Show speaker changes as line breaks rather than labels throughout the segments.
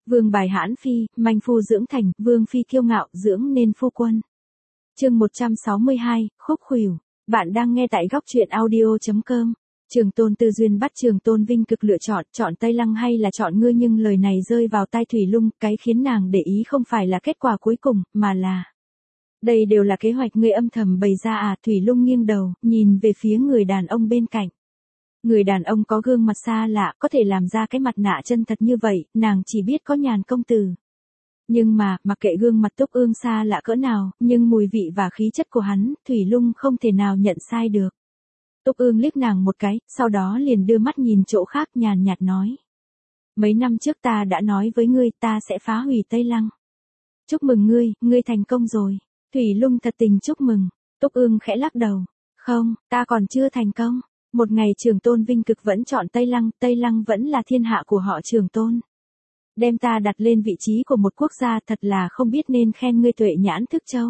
Vương bài hãn phi, manh phu dưỡng thành, vương phi kiêu ngạo, dưỡng nên phu quân. Chương 162, khúc khuỷu. Bạn đang nghe tại góc truyện audio.com. Trường Tôn tư duyên bắt Trường Tôn Vinh cực lựa chọn Tây Lăng hay là chọn ngươi, nhưng lời này rơi vào tai Thủy Lung, cái khiến nàng để ý không phải là kết quả cuối cùng, mà là đây đều là kế hoạch ngươi âm thầm bày ra à? Thủy Lung nghiêng đầu, nhìn về phía người đàn ông bên cạnh. Người đàn ông có gương mặt xa lạ, có thể làm ra cái mặt nạ chân thật như vậy, nàng chỉ biết có Nhàn công tử. Nhưng mà, mặc kệ gương mặt Túc Ương xa lạ cỡ nào, nhưng mùi vị và khí chất của hắn, Thủy Lung không thể nào nhận sai được. Túc Ương liếc nàng một cái, sau đó liền đưa mắt nhìn chỗ khác, nhàn nhạt nói. Mấy năm trước ta đã nói với ngươi ta sẽ phá hủy Tây Lăng. Chúc mừng ngươi thành công rồi. Thủy Lung thật tình chúc mừng. Túc Ương khẽ lắc đầu. Không, ta còn chưa thành công. Một ngày Trường Tôn Vinh Cực vẫn chọn Tây Lăng vẫn là thiên hạ của họ Trường Tôn. Đem ta đặt lên vị trí của một quốc gia, thật là không biết nên khen ngươi tuệ nhãn thức châu,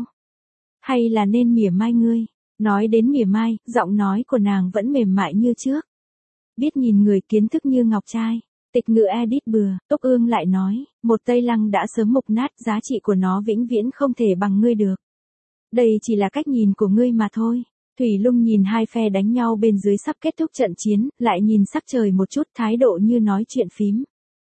hay là nên mỉa mai ngươi. Nói đến mỉa mai, giọng nói của nàng vẫn mềm mại như trước. Biết nhìn người, kiến thức như ngọc trai. Tịch ngữ edit bừa. Túc Ương lại nói, một Tây Lăng đã sớm mục nát, giá trị của nó vĩnh viễn không thể bằng ngươi được. Đây chỉ là cách nhìn của ngươi mà thôi. Thủy Lung nhìn hai phe đánh nhau bên dưới sắp kết thúc trận chiến, lại nhìn sắc trời một chút, thái độ như nói chuyện phím.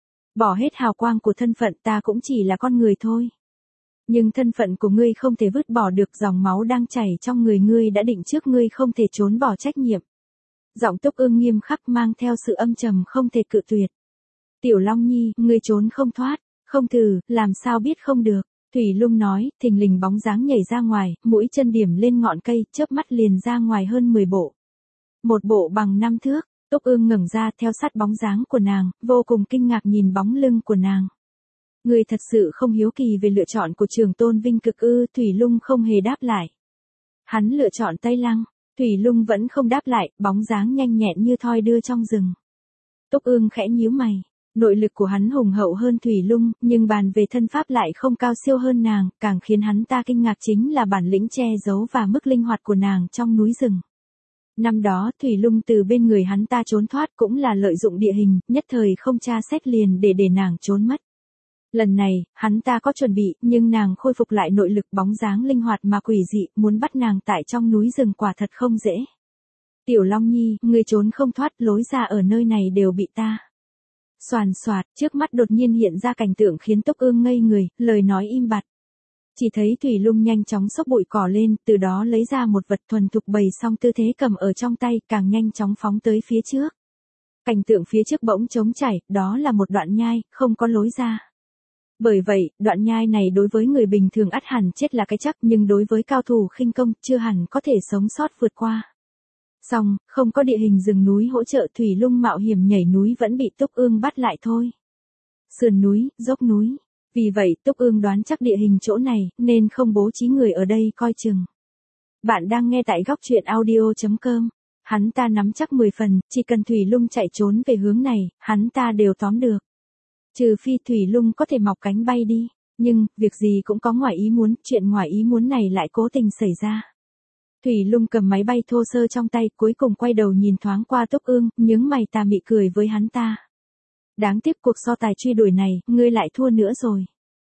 Bỏ hết hào quang của thân phận, ta cũng chỉ là con người thôi. Nhưng thân phận của ngươi không thể vứt bỏ được, dòng máu đang chảy trong người ngươi đã định trước, ngươi không thể trốn bỏ trách nhiệm. Giọng Túc Ương nghiêm khắc mang theo sự âm trầm không thể cự tuyệt. Tiểu Long Nhi, ngươi trốn không thoát, không thử, làm sao biết không được. Thủy Lung nói, thình lình bóng dáng nhảy ra ngoài, mũi chân điểm lên ngọn cây, chớp mắt liền ra ngoài hơn 10 bộ. Một bộ bằng 5 thước. Túc Ương ngẩng ra theo sát bóng dáng của nàng, vô cùng kinh ngạc nhìn bóng lưng của nàng. Ngươi thật sự không hiếu kỳ về lựa chọn của Trường Tôn Vinh Cực ư? Thủy Lung không hề đáp lại. Hắn lựa chọn Tây Lăng. Thủy Lung vẫn không đáp lại, bóng dáng nhanh nhẹn như thoi đưa trong rừng. Túc Ương khẽ nhíu mày. Nội lực của hắn hùng hậu hơn Thủy Lung, nhưng bàn về thân pháp lại không cao siêu hơn nàng, càng khiến hắn ta kinh ngạc chính là bản lĩnh che giấu và mức linh hoạt của nàng trong núi rừng. Năm đó Thủy Lung từ bên người hắn ta trốn thoát cũng là lợi dụng địa hình, nhất thời không tra xét liền để nàng trốn mất. Lần này, hắn ta có chuẩn bị, nhưng nàng khôi phục lại nội lực, bóng dáng linh hoạt mà quỷ dị, muốn bắt nàng tại trong núi rừng quả thật không dễ. Tiểu Long Nhi, ngươi trốn không thoát, lối ra ở nơi này đều bị ta. Xoàn xoạt, trước mắt đột nhiên hiện ra cảnh tượng khiến Túc Ương ngây người, lời nói im bặt. Chỉ thấy Thủy Lung nhanh chóng xốc bụi cỏ lên, từ đó lấy ra một vật thuần thục bày xong tư thế cầm ở trong tay, càng nhanh chóng phóng tới phía trước. Cảnh tượng phía trước bỗng trống trải, đó là một đoạn nhai, không có lối ra. Bởi vậy, đoạn nhai này đối với người bình thường ắt hẳn chết là cái chắc, nhưng đối với cao thủ khinh công, chưa hẳn có thể sống sót vượt qua. Xong, không có địa hình rừng núi hỗ trợ, Thủy Lung mạo hiểm nhảy núi vẫn bị Túc Ương bắt lại thôi. Sườn núi, dốc núi. Vì vậy, Túc Ương đoán chắc địa hình chỗ này, nên không bố trí người ở đây coi chừng. Bạn đang nghe tại góc truyện audio.com. Hắn ta nắm chắc 10 phần, chỉ cần Thủy Lung chạy trốn về hướng này, hắn ta đều tóm được. Trừ phi Thủy Lung có thể mọc cánh bay đi, nhưng, việc gì cũng có ngoài ý muốn, chuyện ngoài ý muốn này lại cố tình xảy ra. Thủy Lung cầm máy bay thô sơ trong tay, cuối cùng quay đầu nhìn thoáng qua Túc Ương, nhướng mày tà mị cười với hắn ta. Đáng tiếc cuộc so tài truy đuổi này, ngươi lại thua nữa rồi.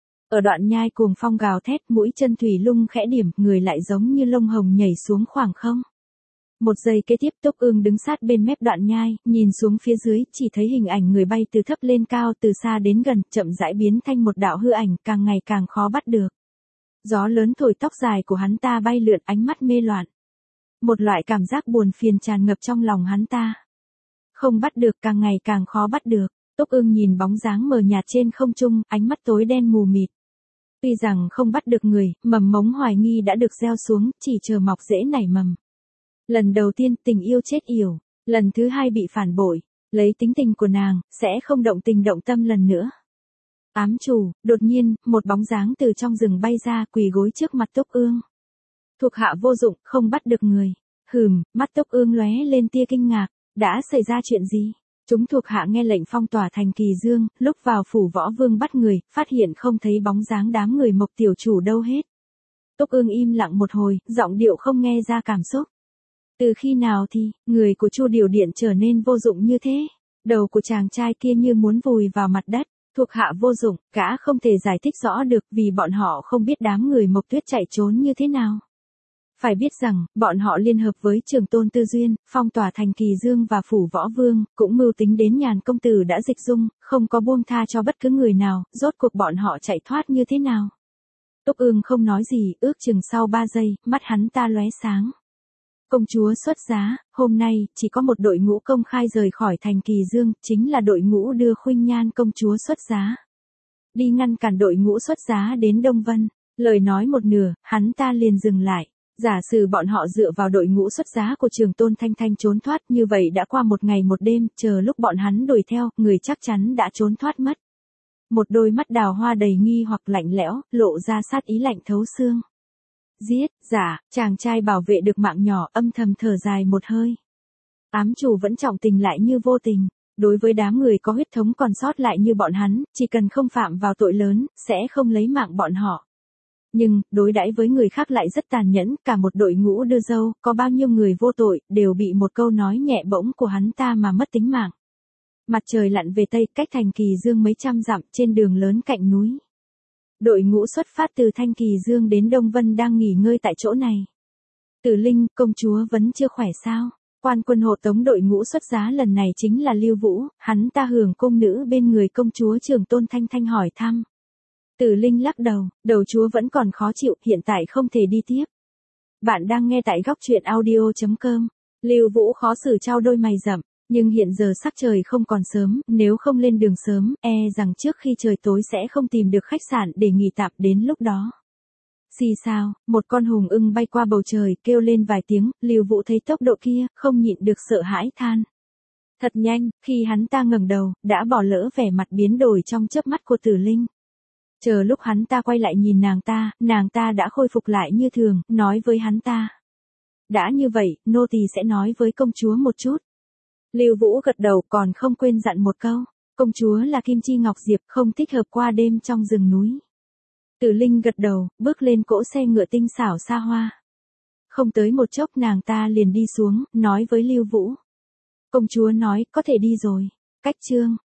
Ở đoạn nhai cuồng phong gào thét, mũi chân Thủy Lung khẽ điểm, người lại giống như lông hồng nhảy xuống khoảng không. Một giây kế tiếp Túc Ương đứng sát bên mép đoạn nhai, nhìn xuống phía dưới, chỉ thấy hình ảnh người bay từ thấp lên cao, từ xa đến gần, chậm rãi biến thành một đạo hư ảnh, càng ngày càng khó bắt được. Gió lớn thổi tóc dài của hắn ta bay lượn, ánh mắt mê loạn. Một loại cảm giác buồn phiền tràn ngập trong lòng hắn ta. Không bắt được, càng ngày càng khó bắt được. Túc Ương nhìn bóng dáng mờ nhạt trên không trung, ánh mắt tối đen mù mịt. Tuy rằng không bắt được người, mầm mống hoài nghi đã được gieo xuống, chỉ chờ mọc rễ nảy mầm. Lần đầu tiên tình yêu chết yểu, lần thứ hai bị phản bội, lấy tính tình của nàng, sẽ không động tình động tâm lần nữa. Ám chủ, đột nhiên, một bóng dáng từ trong rừng bay ra, quỳ gối trước mặt Túc Ương. Thuộc hạ vô dụng, không bắt được người. Mắt Túc Ương lóe lên tia kinh ngạc, đã xảy ra chuyện gì? Chúng thuộc hạ nghe lệnh phong tỏa thành Kỳ Dương, lúc vào phủ Võ Vương bắt người, phát hiện không thấy bóng dáng đám người Mộc tiểu chủ đâu hết. Túc Ương im lặng một hồi, giọng điệu không nghe ra cảm xúc. Từ khi nào thì, người của Chu Điều Điện trở nên vô dụng như thế? Đầu của chàng trai kia như muốn vùi vào mặt đất. Thuộc hạ vô dụng, gã không thể giải thích rõ được vì bọn họ không biết đám người Mộc Tuyết chạy trốn như thế nào. Phải biết rằng, bọn họ liên hợp với Trường Tôn Tư Duyên, phong tỏa thành Kỳ Dương và Phủ Võ Vương, cũng mưu tính đến Nhàn công tử đã dịch dung, không có buông tha cho bất cứ người nào, rốt cuộc bọn họ chạy thoát như thế nào. Túc Ưng không nói gì, ước chừng sau 3 giây, mắt hắn ta lóe sáng. Công chúa xuất giá, hôm nay, chỉ có một đội ngũ công khai rời khỏi thành Kỳ Dương, chính là đội ngũ đưa Khuynh Nhan công chúa xuất giá. Đi ngăn cản đội ngũ xuất giá đến Đông Vân, lời nói một nửa, hắn ta liền dừng lại. Giả sử bọn họ dựa vào đội ngũ xuất giá của Trường Tôn Thanh Thanh trốn thoát, như vậy đã qua một ngày một đêm, chờ lúc bọn hắn đuổi theo, người chắc chắn đã trốn thoát mất. Một đôi mắt đào hoa đầy nghi hoặc lạnh lẽo, lộ ra sát ý lạnh thấu xương. Giết, giả, chàng trai bảo vệ được mạng nhỏ, âm thầm thở dài một hơi. Ám chủ vẫn trọng tình lại như vô tình, đối với đám người có huyết thống còn sót lại như bọn hắn, chỉ cần không phạm vào tội lớn, sẽ không lấy mạng bọn họ. Nhưng, đối đãi với người khác lại rất tàn nhẫn, cả một đội ngũ đưa dâu, có bao nhiêu người vô tội, đều bị một câu nói nhẹ bỗng của hắn ta mà mất tính mạng. Mặt trời lặn về Tây, cách thành Kỳ Dương mấy trăm dặm, trên đường lớn cạnh núi. Đội ngũ xuất phát từ Thanh Kỳ Dương đến Đông Vân đang nghỉ ngơi tại chỗ này. Tử Linh, công chúa vẫn chưa khỏe sao? Quan quân hộ tống đội ngũ xuất giá lần này chính là Lưu Vũ, hắn ta hưởng cung nữ bên người công chúa Trường Tôn Thanh Thanh hỏi thăm. Tử Linh lắc đầu, đầu chúa vẫn còn khó chịu, hiện tại không thể đi tiếp. Bạn đang nghe tại góc truyện audio.com. Lưu Vũ khó xử trao đôi mày rậm, nhưng hiện giờ sắc trời không còn sớm, nếu không lên đường sớm, rằng trước khi trời tối sẽ không tìm được khách sạn để nghỉ tạm đến lúc đó. Xì sao, một con hùng ưng bay qua bầu trời, kêu lên vài tiếng, Lưu Vũ thấy tốc độ kia, không nhịn được sợ hãi than. Thật nhanh, khi hắn ta ngẩng đầu, đã bỏ lỡ vẻ mặt biến đổi trong chớp mắt của Tử Linh. Chờ lúc hắn ta quay lại nhìn nàng ta đã khôi phục lại như thường, nói với hắn ta. Đã như vậy, nô tỳ sẽ nói với công chúa một chút. Lưu Vũ gật đầu còn không quên dặn một câu, công chúa là Kim Chi Ngọc Diệp, không thích hợp qua đêm trong rừng núi. Tử Linh gật đầu, bước lên cỗ xe ngựa tinh xảo xa hoa. Không tới một chốc nàng ta liền đi xuống, nói với Lưu Vũ. Công chúa nói, có thể đi rồi. Cách chương.